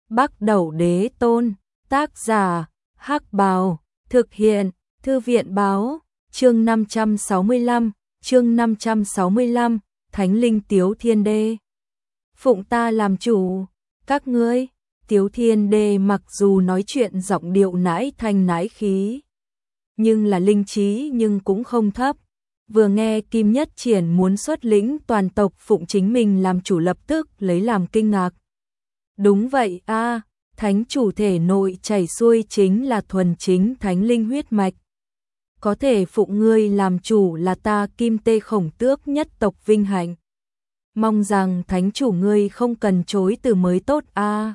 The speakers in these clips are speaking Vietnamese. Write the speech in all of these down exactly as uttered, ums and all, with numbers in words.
Bắc Đẩu Đế Tôn, tác giả, Hắc Bào, thực hiện, Thư viện báo, chương năm trăm sáu mươi lăm, chương năm trăm sáu mươi lăm, Thánh Linh Tiếu Thiên Đê. Phụng ta làm chủ, các ngươi. Tiếu Thiên Đê mặc dù nói chuyện giọng điệu nãi thanh nãi khí, nhưng là linh trí nhưng cũng không thấp. Vừa nghe Kim Nhất Triển muốn xuất lĩnh toàn tộc phụng chính mình làm chủ, lập tức lấy làm kinh ngạc. Đúng vậy a, à, thánh chủ thể nội chảy xuôi chính là thuần chính thánh linh huyết mạch. Có thể phụng ngươi làm chủ là ta Kim Tê Khổng Tước nhất tộc vinh hạnh. Mong rằng thánh chủ ngươi không cần chối từ mới tốt a. À.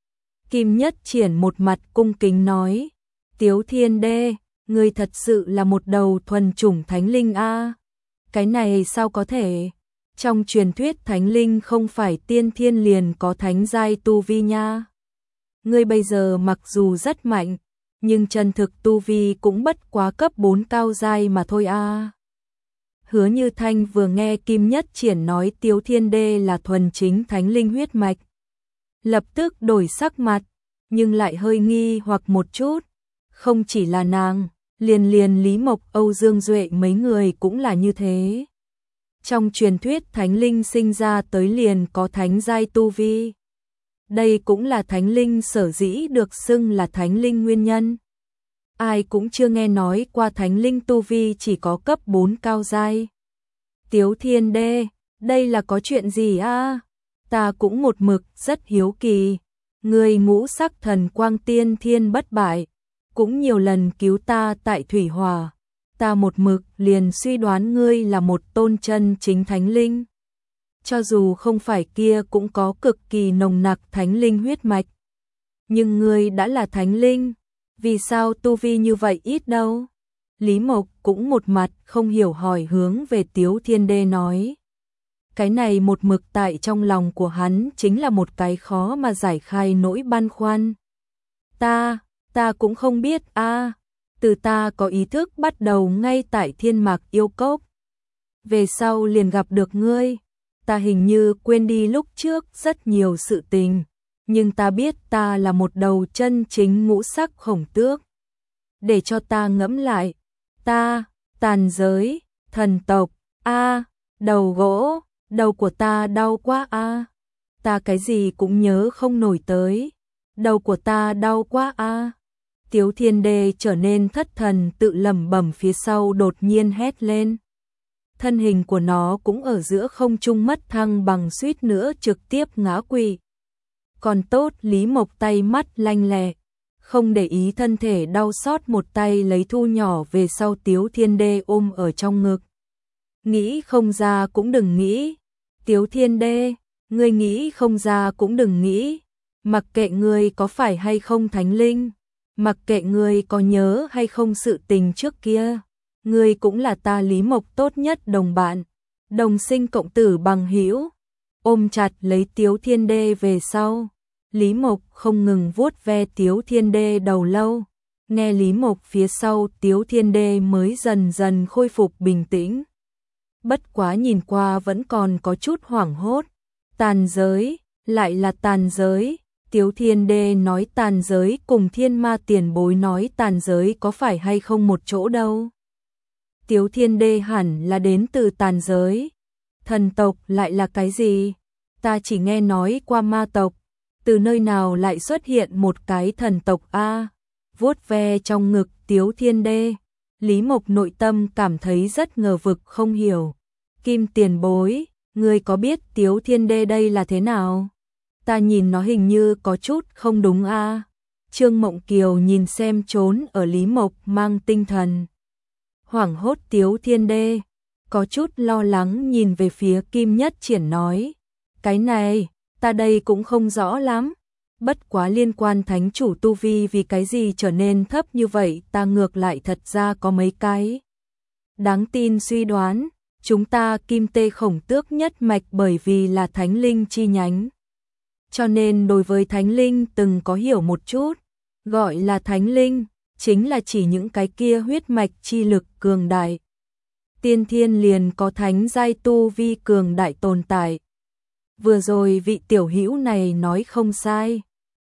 Kim Nhất Triển một mặt cung kính nói, Tiếu Thiên Đê, ngươi thật sự là một đầu thuần chủng thánh linh a. À. Cái này sao có thể? Trong truyền thuyết thánh linh không phải tiên thiên liền có thánh giai tu vi nha. Ngươi bây giờ mặc dù rất mạnh, nhưng chân thực tu vi cũng bất quá cấp bốn cao giai mà thôi a. À. Hứa Như Thanh vừa nghe Kim Nhất Triển nói Tiếu Thiên Đê là thuần chính thánh linh huyết mạch, lập tức đổi sắc mặt, nhưng lại hơi nghi hoặc một chút. Không chỉ là nàng, liền liền Lý Mộc, Âu Dương Duệ mấy người cũng là như thế. Trong truyền thuyết thánh linh sinh ra tới liền có thánh giai tu vi. Đây cũng là thánh linh sở dĩ được xưng là thánh linh nguyên nhân. Ai cũng chưa nghe nói qua thánh linh tu vi chỉ có cấp bốn cao giai. Tiếu Thiên Đê, đây là có chuyện gì a? À? Ta cũng một mực rất hiếu kỳ. Ngươi ngũ sắc thần quang tiên thiên bất bại, cũng nhiều lần cứu ta tại thủy hỏa. Ta một mực liền suy đoán ngươi là một tôn chân chính thánh linh. Cho dù không phải kia cũng có cực kỳ nồng nặc thánh linh huyết mạch. Nhưng ngươi đã là thánh linh, vì sao tu vi như vậy ít đâu? Lý Mộc cũng một mặt không hiểu hỏi hướng về Tiếu Thiên Đê nói. Cái này một mực tại trong lòng của hắn chính là một cái khó mà giải khai nỗi băn khoăn. Ta, ta cũng không biết a. À, từ ta có ý thức bắt đầu ngay tại Thiên Mạc Yêu Cốc. Về sau liền gặp được ngươi, ta hình như quên đi lúc trước rất nhiều sự tình, nhưng ta biết ta là một đầu chân chính ngũ sắc khổng tước. Để cho ta ngẫm lại, ta, tàn giới, thần tộc, a, à, đầu gỗ, đầu của ta đau quá a. À. Ta cái gì cũng nhớ không nổi tới, đầu của ta đau quá a. À. Tiếu Thiên Đê trở nên thất thần tự lẩm bẩm, phía sau đột nhiên hét lên. Thân hình của nó cũng ở giữa không trung mất thăng bằng, suýt nữa trực tiếp ngã quỵ. Còn tốt Lý Mộc tay mắt lanh lẹ, không để ý thân thể đau xót, một tay lấy thu nhỏ về sau Tiếu Thiên Đê ôm ở trong ngực. Nghĩ không ra cũng đừng nghĩ. Tiếu Thiên Đê, ngươi nghĩ không ra cũng đừng nghĩ. Mặc kệ ngươi có phải hay không thánh linh, mặc kệ ngươi có nhớ hay không sự tình trước kia, ngươi cũng là ta Lý Mộc tốt nhất đồng bạn, đồng sinh cộng tử bằng hữu. Ôm chặt lấy Tiếu Thiên Đê về sau, Lý Mộc không ngừng vuốt ve Tiếu Thiên Đê đầu lâu. Nghe Lý Mộc phía sau, Tiếu Thiên Đê mới dần dần khôi phục bình tĩnh. Bất quá nhìn qua vẫn còn có chút hoảng hốt. Tàn giới, lại là tàn giới. Tiếu Thiên Đê nói tàn giới cùng Thiên Ma tiền bối nói tàn giới có phải hay không một chỗ đâu. Tiếu Thiên Đê hẳn là đến từ tàn giới. Thần tộc lại là cái gì? Ta chỉ nghe nói qua ma tộc. Từ nơi nào lại xuất hiện một cái thần tộc a? Vuốt ve trong ngực Tiếu Thiên Đê, Lý Mộc nội tâm cảm thấy rất ngờ vực không hiểu. Kim tiền bối, ngươi có biết Tiếu Thiên Đê đây là thế nào? Ta nhìn nó hình như có chút không đúng a. À? Trương Mộng Kiều nhìn xem trốn ở Lý Mộc mang tinh thần. Hoảng hốt Tiếu Thiên Đê, có chút lo lắng nhìn về phía Kim Nhất Triển nói. Cái này, ta đây cũng không rõ lắm. Bất quá liên quan thánh chủ tu vi vì cái gì trở nên thấp như vậy, ta ngược lại thật ra có mấy cái đáng tin suy đoán. Chúng ta Kim Tê Khổng Tước nhất mạch bởi vì là thánh linh chi nhánh, cho nên đối với thánh linh từng có hiểu một chút. Gọi là thánh linh, chính là chỉ những cái kia huyết mạch chi lực cường đại. Tiên thiên liền có thánh giai tu vi cường đại tồn tại. Vừa rồi vị tiểu hữu này nói không sai.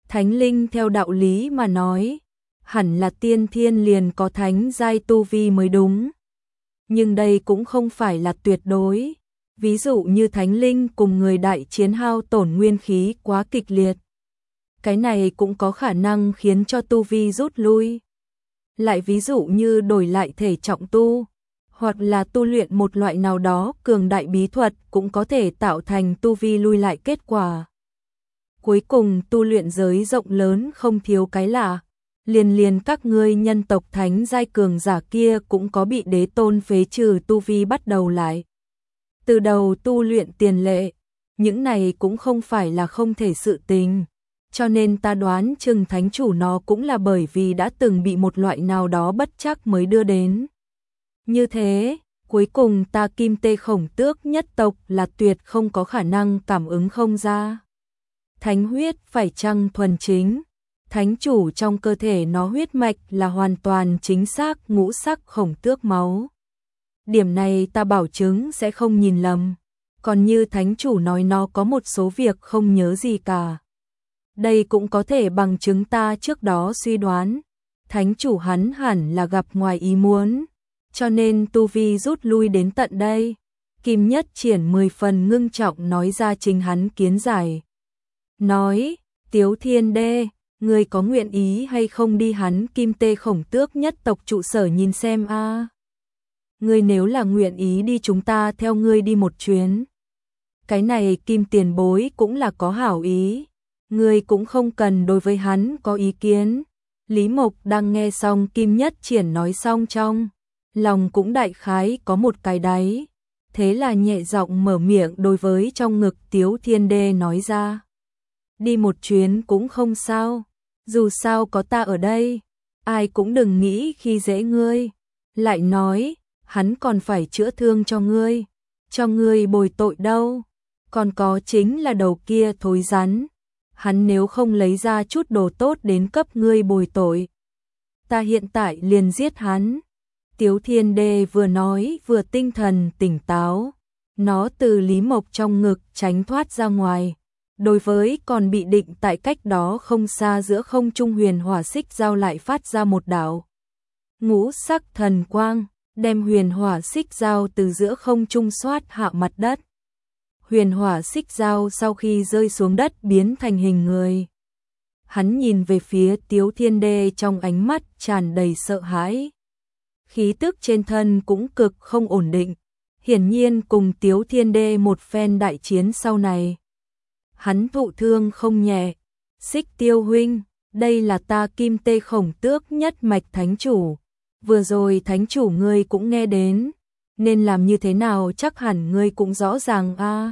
Thánh linh theo đạo lý mà nói, hẳn là tiên thiên liền có thánh giai tu vi mới đúng. Nhưng đây cũng không phải là tuyệt đối. Ví dụ như thánh linh cùng người đại chiến hao tổn nguyên khí quá kịch liệt. Cái này cũng có khả năng khiến cho tu vi rút lui. Lại ví dụ như đổi lại thể trọng tu, hoặc là tu luyện một loại nào đó cường đại bí thuật cũng có thể tạo thành tu vi lui lại kết quả. Cuối cùng tu luyện giới rộng lớn không thiếu cái lạ, liền liền các ngươi nhân tộc thánh giai cường giả kia cũng có bị đế tôn phế trừ tu vi bắt đầu lại. Từ đầu tu luyện tiền lệ, những này cũng không phải là không thể sự tình. Cho nên ta đoán chừng thánh chủ nó cũng là bởi vì đã từng bị một loại nào đó bất chắc mới đưa đến. Như thế, cuối cùng ta kim tê khổng tước nhất tộc là tuyệt không có khả năng cảm ứng không ra. Thánh huyết phải chăng thuần chính, thánh chủ trong cơ thể nó huyết mạch là hoàn toàn chính xác ngũ sắc khổng tước máu. Điểm này ta bảo chứng sẽ không nhìn lầm, còn như thánh chủ nói nó có một số việc không nhớ gì cả. Đây cũng có thể bằng chứng ta trước đó suy đoán, thánh chủ hắn hẳn là gặp ngoài ý muốn, cho nên tu vi rút lui đến tận đây. Kim Nhất Triển mười phần ngưng trọng nói ra chính hắn kiến giải. Nói, Tiếu Thiên Đê, ngươi có nguyện ý hay không đi hắn kim tê khổng tước nhất tộc trụ sở nhìn xem a? À? Ngươi nếu là nguyện ý đi chúng ta theo ngươi đi một chuyến. Cái này kim tiền bối cũng là có hảo ý. Ngươi cũng không cần đối với hắn có ý kiến. Lý Mộc đang nghe xong Kim Nhất Triển nói xong trong lòng cũng đại khái có một cái đáy. Thế là nhẹ giọng mở miệng đối với trong ngực Tiếu Thiên Đê nói ra. Đi một chuyến cũng không sao. Dù sao có ta ở đây, ai cũng đừng nghĩ khi dễ ngươi. Lại nói, hắn còn phải chữa thương cho ngươi, cho ngươi bồi tội đâu. Còn có chính là đầu kia thối rắn, hắn nếu không lấy ra chút đồ tốt đến cấp ngươi bồi tội, ta hiện tại liền giết hắn. Tiếu Thiên Đê vừa nói vừa tinh thần tỉnh táo, nó từ Lý Mộc trong ngực tránh thoát ra ngoài. Đối với còn bị định tại cách đó không xa giữa không trung huyền hỏa xích giao lại phát ra một đạo ngũ sắc thần quang, đem huyền hỏa xích giao từ giữa không trung xoát hạ mặt đất. Huyền hỏa xích giao sau khi rơi xuống đất biến thành hình người. Hắn nhìn về phía Tiếu Thiên Đê trong ánh mắt tràn đầy sợ hãi. Khí tức trên thân cũng cực không ổn định. Hiển nhiên cùng Tiếu Thiên Đê một phen đại chiến sau này, hắn thụ thương không nhẹ. Xích Tiêu huynh, đây là ta kim tê khổng tước nhất mạch thánh chủ. Vừa rồi thánh chủ ngươi cũng nghe đến, nên làm như thế nào chắc hẳn ngươi cũng rõ ràng a. À.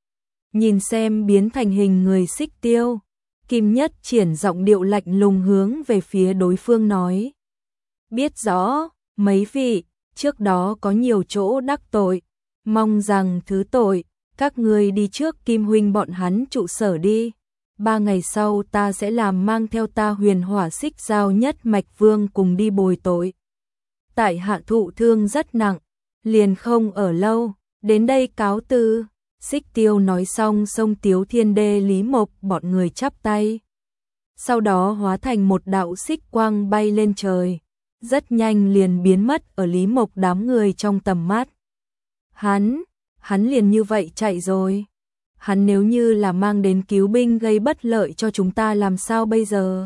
Nhìn xem biến thành hình người Xích Tiêu, Kim Nhất Triển giọng điệu lạnh lùng hướng về phía đối phương nói. Biết rõ, mấy vị, trước đó có nhiều chỗ đắc tội, mong rằng thứ tội. Các ngươi đi trước Kim huynh bọn hắn trụ sở đi. Ba ngày sau ta sẽ làm mang theo ta huyền hỏa xích giao nhất mạch vương cùng đi bồi tội. Tại hạ thụ thương rất nặng, liền không ở lâu, đến đây cáo từ. Xích Tiêu nói xong xông Tiếu Thiên Đê Lý Mộc bọn người chắp tay. Sau đó hóa thành một đạo xích quang bay lên trời, rất nhanh liền biến mất ở Lý Mộc đám người trong tầm mắt. Hắn... Hắn liền như vậy chạy rồi. Hắn nếu như là mang đến cứu binh gây bất lợi cho chúng ta làm sao bây giờ?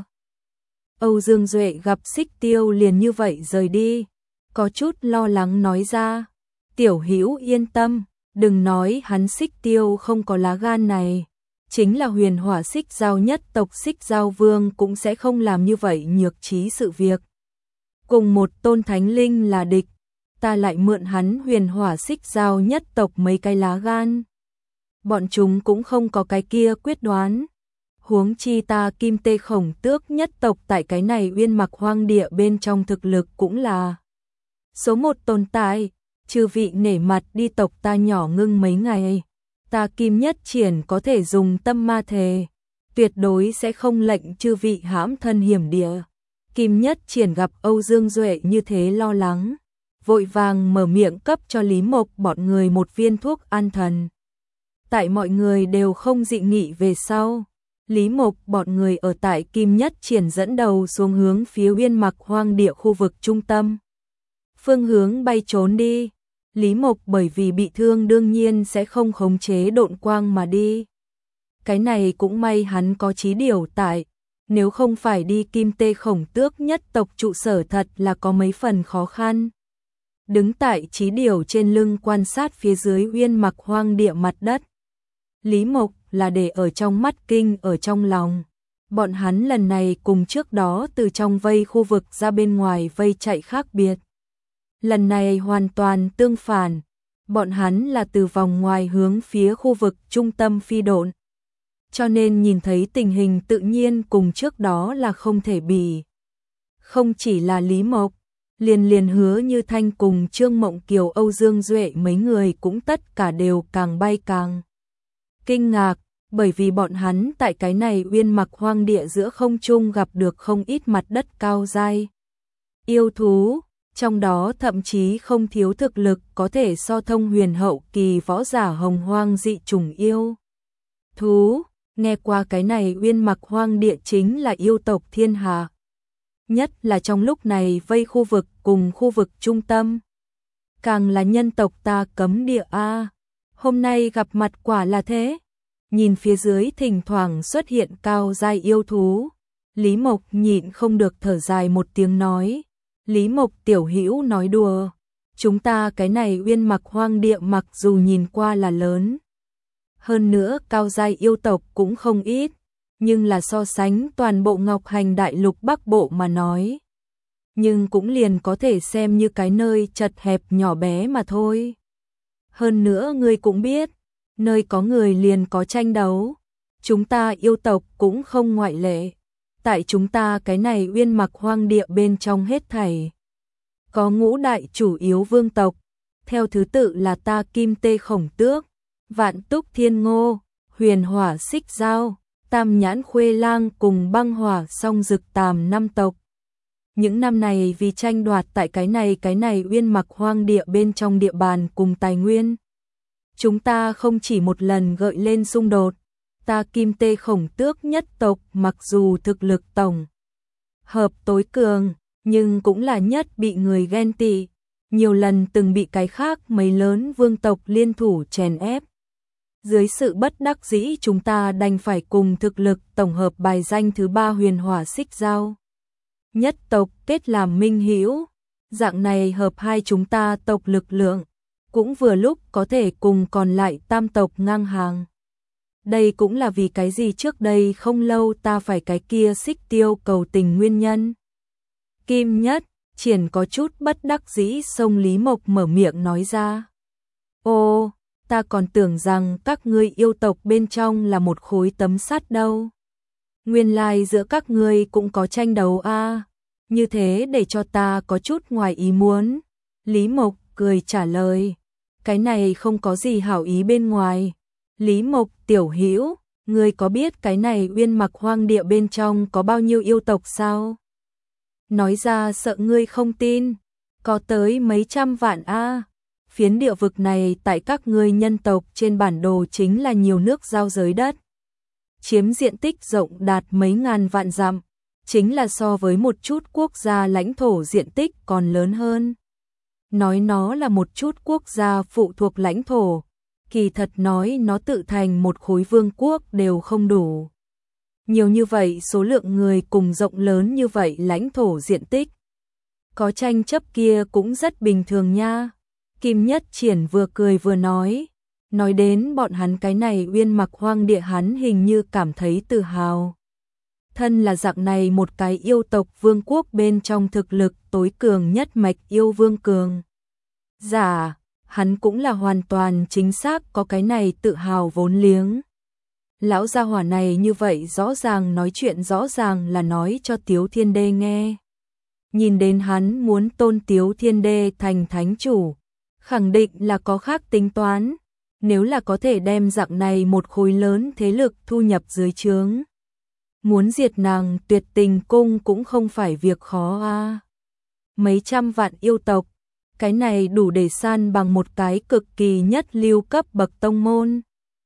Âu Dương Duệ gặp Xích Tiêu liền như vậy rời đi, có chút lo lắng nói ra. Tiểu Hữu yên tâm, đừng nói hắn Xích Tiêu không có lá gan này. Chính là huyền hỏa xích giao nhất tộc Xích Giao Vương cũng sẽ không làm như vậy nhược trí sự việc. Cùng một tôn thánh linh là địch, ta lại mượn hắn huyền hỏa xích giao nhất tộc mấy cái lá gan. Bọn chúng cũng không có cái kia quyết đoán. Huống chi ta kim tê khổng tước nhất tộc tại cái này uyên mặc hoang địa bên trong thực lực cũng là số một tồn tại. Chư vị nể mặt đi tộc ta nhỏ ngưng mấy ngày. Ta Kim Nhất Triển có thể dùng tâm ma thề, tuyệt đối sẽ không lệnh chư vị hãm thân hiểm địa. Kim Nhất Triển gặp Âu Dương Duệ như thế lo lắng, vội vàng mở miệng cấp cho Lý Mộc bọn người một viên thuốc an thần. Tại mọi người đều không dị nghị về sau, Lý Mộc bọn người ở tại Kim Nhất Triển dẫn đầu xuống hướng phía Uyên Mặc Hoang Địa khu vực trung tâm. Phương hướng bay trốn đi. Lý Mộc bởi vì bị thương đương nhiên sẽ không khống chế độn quang mà đi. Cái này cũng may hắn có trí điều tại, nếu không phải đi Kim Tê Khổng Tước nhất tộc trụ sở thật là có mấy phần khó khăn. Đứng tại trí điều trên lưng quan sát phía dưới Uyên Mặc Hoang Địa mặt đất. Lý Mộc là để ở trong mắt kinh ở trong lòng. Bọn hắn lần này cùng trước đó từ trong vây khu vực ra bên ngoài vây chạy khác biệt. Lần này hoàn toàn tương phản. Bọn hắn là từ vòng ngoài hướng phía khu vực trung tâm phi độn. Cho nên nhìn thấy tình hình tự nhiên cùng trước đó là không thể bì. Không chỉ là Lý Mộc, liền liền Hứa Như Thanh cùng Trương Mộng Kiều, Âu Dương Duệ mấy người cũng tất cả đều càng bay càng kinh ngạc, bởi vì bọn hắn tại cái này Uyên Mặc Hoang Địa giữa không trung gặp được không ít mặt đất cao dai yêu thú, trong đó thậm chí không thiếu thực lực có thể so thông huyền hậu kỳ võ giả hồng hoang dị trùng yêu thú. Nghe qua cái này Uyên Mặc Hoang Địa chính là yêu tộc thiên hạ. Nhất là trong lúc này vây khu vực cùng khu vực trung tâm. Càng là nhân tộc ta cấm địa a. Hôm nay gặp mặt quả là thế. Nhìn phía dưới thỉnh thoảng xuất hiện cao giai yêu thú. Lý Mộc nhịn không được thở dài một tiếng nói. Lý Mộc tiểu hữu nói đùa. Chúng ta cái này Uyên Mặc Hoang Địa mặc dù nhìn qua là lớn. Hơn nữa cao giai yêu tộc cũng không ít, nhưng là so sánh toàn bộ Ngọc Hành Đại Lục Bắc Bộ mà nói. Nhưng cũng liền có thể xem như cái nơi chật hẹp nhỏ bé mà thôi. Hơn nữa ngươi cũng biết, nơi có người liền có tranh đấu. Chúng ta yêu tộc cũng không ngoại lệ. Tại chúng ta cái này Uyên Mặc Hoang Địa bên trong hết thảy. Có ngũ đại chủ yếu vương tộc, theo thứ tự là ta Kim Tê Khổng Tước, Vạn Túc Thiên Ngô, Huyền Hỏa Xích Dao, Tam Nhãn Khuê Lang cùng Băng Hỏa Song Dực Tàm năm tộc. Những năm này vì tranh đoạt tại cái này cái này Uyên Mặc Hoang Địa bên trong địa bàn cùng tài nguyên. Chúng ta không chỉ một lần gợi lên xung đột, ta Kim Tê Khổng Tước nhất tộc mặc dù thực lực tổng hợp tối cường, nhưng cũng là nhất bị người ghen tị, nhiều lần từng bị cái khác mấy lớn vương tộc liên thủ chèn ép. Dưới sự bất đắc dĩ chúng ta đành phải cùng thực lực tổng hợp bài danh thứ ba Huyền Hỏa Xích Dao nhất tộc kết làm minh hữu, dạng này hợp hai chúng ta tộc lực lượng, cũng vừa lúc có thể cùng còn lại tam tộc ngang hàng. Đây cũng là vì cái gì trước đây không lâu ta phải cái kia Xích Tiêu cầu tình nguyên nhân. Kim Nhất Triển có chút bất đắc dĩ xông Lý Mộc mở miệng nói ra. Ô, ta còn tưởng rằng các ngươi yêu tộc bên trong là một khối tấm sắt đâu. Nguyên lai giữa các ngươi cũng có tranh đấu a, à. Như thế để cho ta có chút ngoài ý muốn. Lý Mộc cười trả lời. Cái này không có gì hảo ý bên ngoài. Lý Mộc tiểu hữu, ngươi có biết cái này Uyên Mặc Hoang Địa bên trong có bao nhiêu yêu tộc sao? Nói ra sợ ngươi không tin. Có tới mấy trăm vạn a. À. Phiến địa vực này tại các ngươi nhân tộc trên bản đồ chính là nhiều nước giao giới đất. Chiếm diện tích rộng đạt mấy ngàn vạn dặm, chính là so với một chút quốc gia lãnh thổ diện tích còn lớn hơn. Nói nó là một chút quốc gia phụ thuộc lãnh thổ, kỳ thật nói nó tự thành một khối vương quốc đều không đủ. Nhiều như vậy số lượng người cùng rộng lớn như vậy lãnh thổ diện tích. Có tranh chấp kia cũng rất bình thường nha. Kim Nhất Triển vừa cười vừa nói. Nói đến bọn hắn cái này Uyên Mặc Hoang Địa hắn hình như cảm thấy tự hào. Thân là dạng này một cái yêu tộc vương quốc bên trong thực lực tối cường nhất mạch yêu vương cường. Giả, hắn cũng là hoàn toàn chính xác có cái này tự hào vốn liếng. Lão gia hỏa này như vậy rõ ràng nói chuyện rõ ràng là nói cho Tiếu Thiên Đê nghe. Nhìn đến hắn muốn tôn Tiếu Thiên Đê thành thánh chủ, khẳng định là có khác tính toán. Nếu là có thể đem dạng này một khối lớn thế lực thu nhập dưới trướng. Muốn diệt nàng Tuyệt Tình Cung cũng không phải việc khó a. À. Mấy trăm vạn yêu tộc, cái này đủ để san bằng một cái cực kỳ nhất lưu cấp bậc tông môn.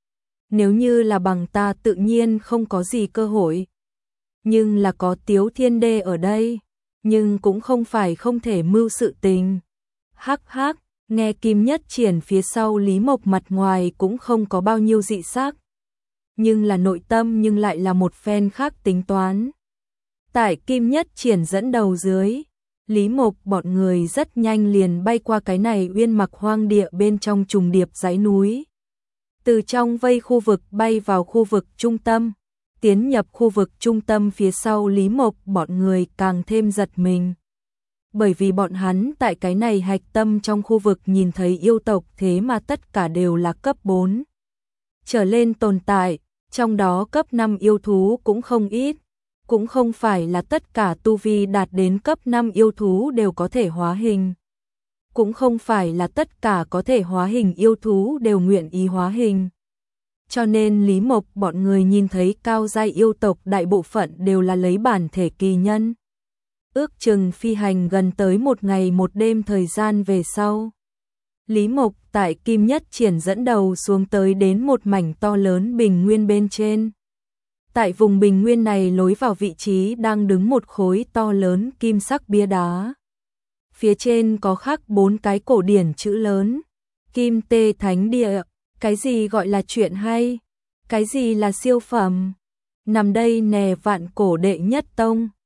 Nếu như là bằng ta tự nhiên không có gì cơ hội. Nhưng là có Tiếu Thiên Đê ở đây, nhưng cũng không phải không thể mưu sự tình. Hắc hắc, nghe Kim Nhất Triển phía sau Lý Mộc mặt ngoài cũng không có bao nhiêu dị sắc. Nhưng là nội tâm nhưng lại là một phen khác tính toán. Tại Kim Nhất Triển dẫn đầu dưới, Lý Mộc bọn người rất nhanh liền bay qua cái này uyên mặc hoang địa bên trong trùng điệp dãy núi. Từ trong vây khu vực bay vào khu vực trung tâm, tiến nhập khu vực trung tâm phía sau Lý Mộc bọn người càng thêm giật mình. Bởi vì bọn hắn tại cái này hạch tâm trong khu vực nhìn thấy yêu tộc thế mà tất cả đều là cấp bốn. Trở lên tồn tại, trong đó cấp năm yêu thú cũng không ít, cũng không phải là tất cả tu vi đạt đến cấp năm yêu thú đều có thể hóa hình. Cũng không phải là tất cả có thể hóa hình yêu thú đều nguyện ý hóa hình. Cho nên Lý Mộc bọn người nhìn thấy cao giai yêu tộc đại bộ phận đều là lấy bản thể kỳ nhân. Ước chừng phi hành gần tới một ngày một đêm thời gian về sau. Lý Mộc tại Kim Nhất Triển dẫn đầu xuống tới đến một mảnh to lớn bình nguyên bên trên. Tại vùng bình nguyên này lối vào vị trí đang đứng một khối to lớn kim sắc bia đá. Phía trên có khắc bốn cái cổ điển chữ lớn. Kim Tê Thánh Địa, cái gì gọi là chuyện hay, cái gì là siêu phẩm. Nằm đây nè vạn cổ đệ nhất tông.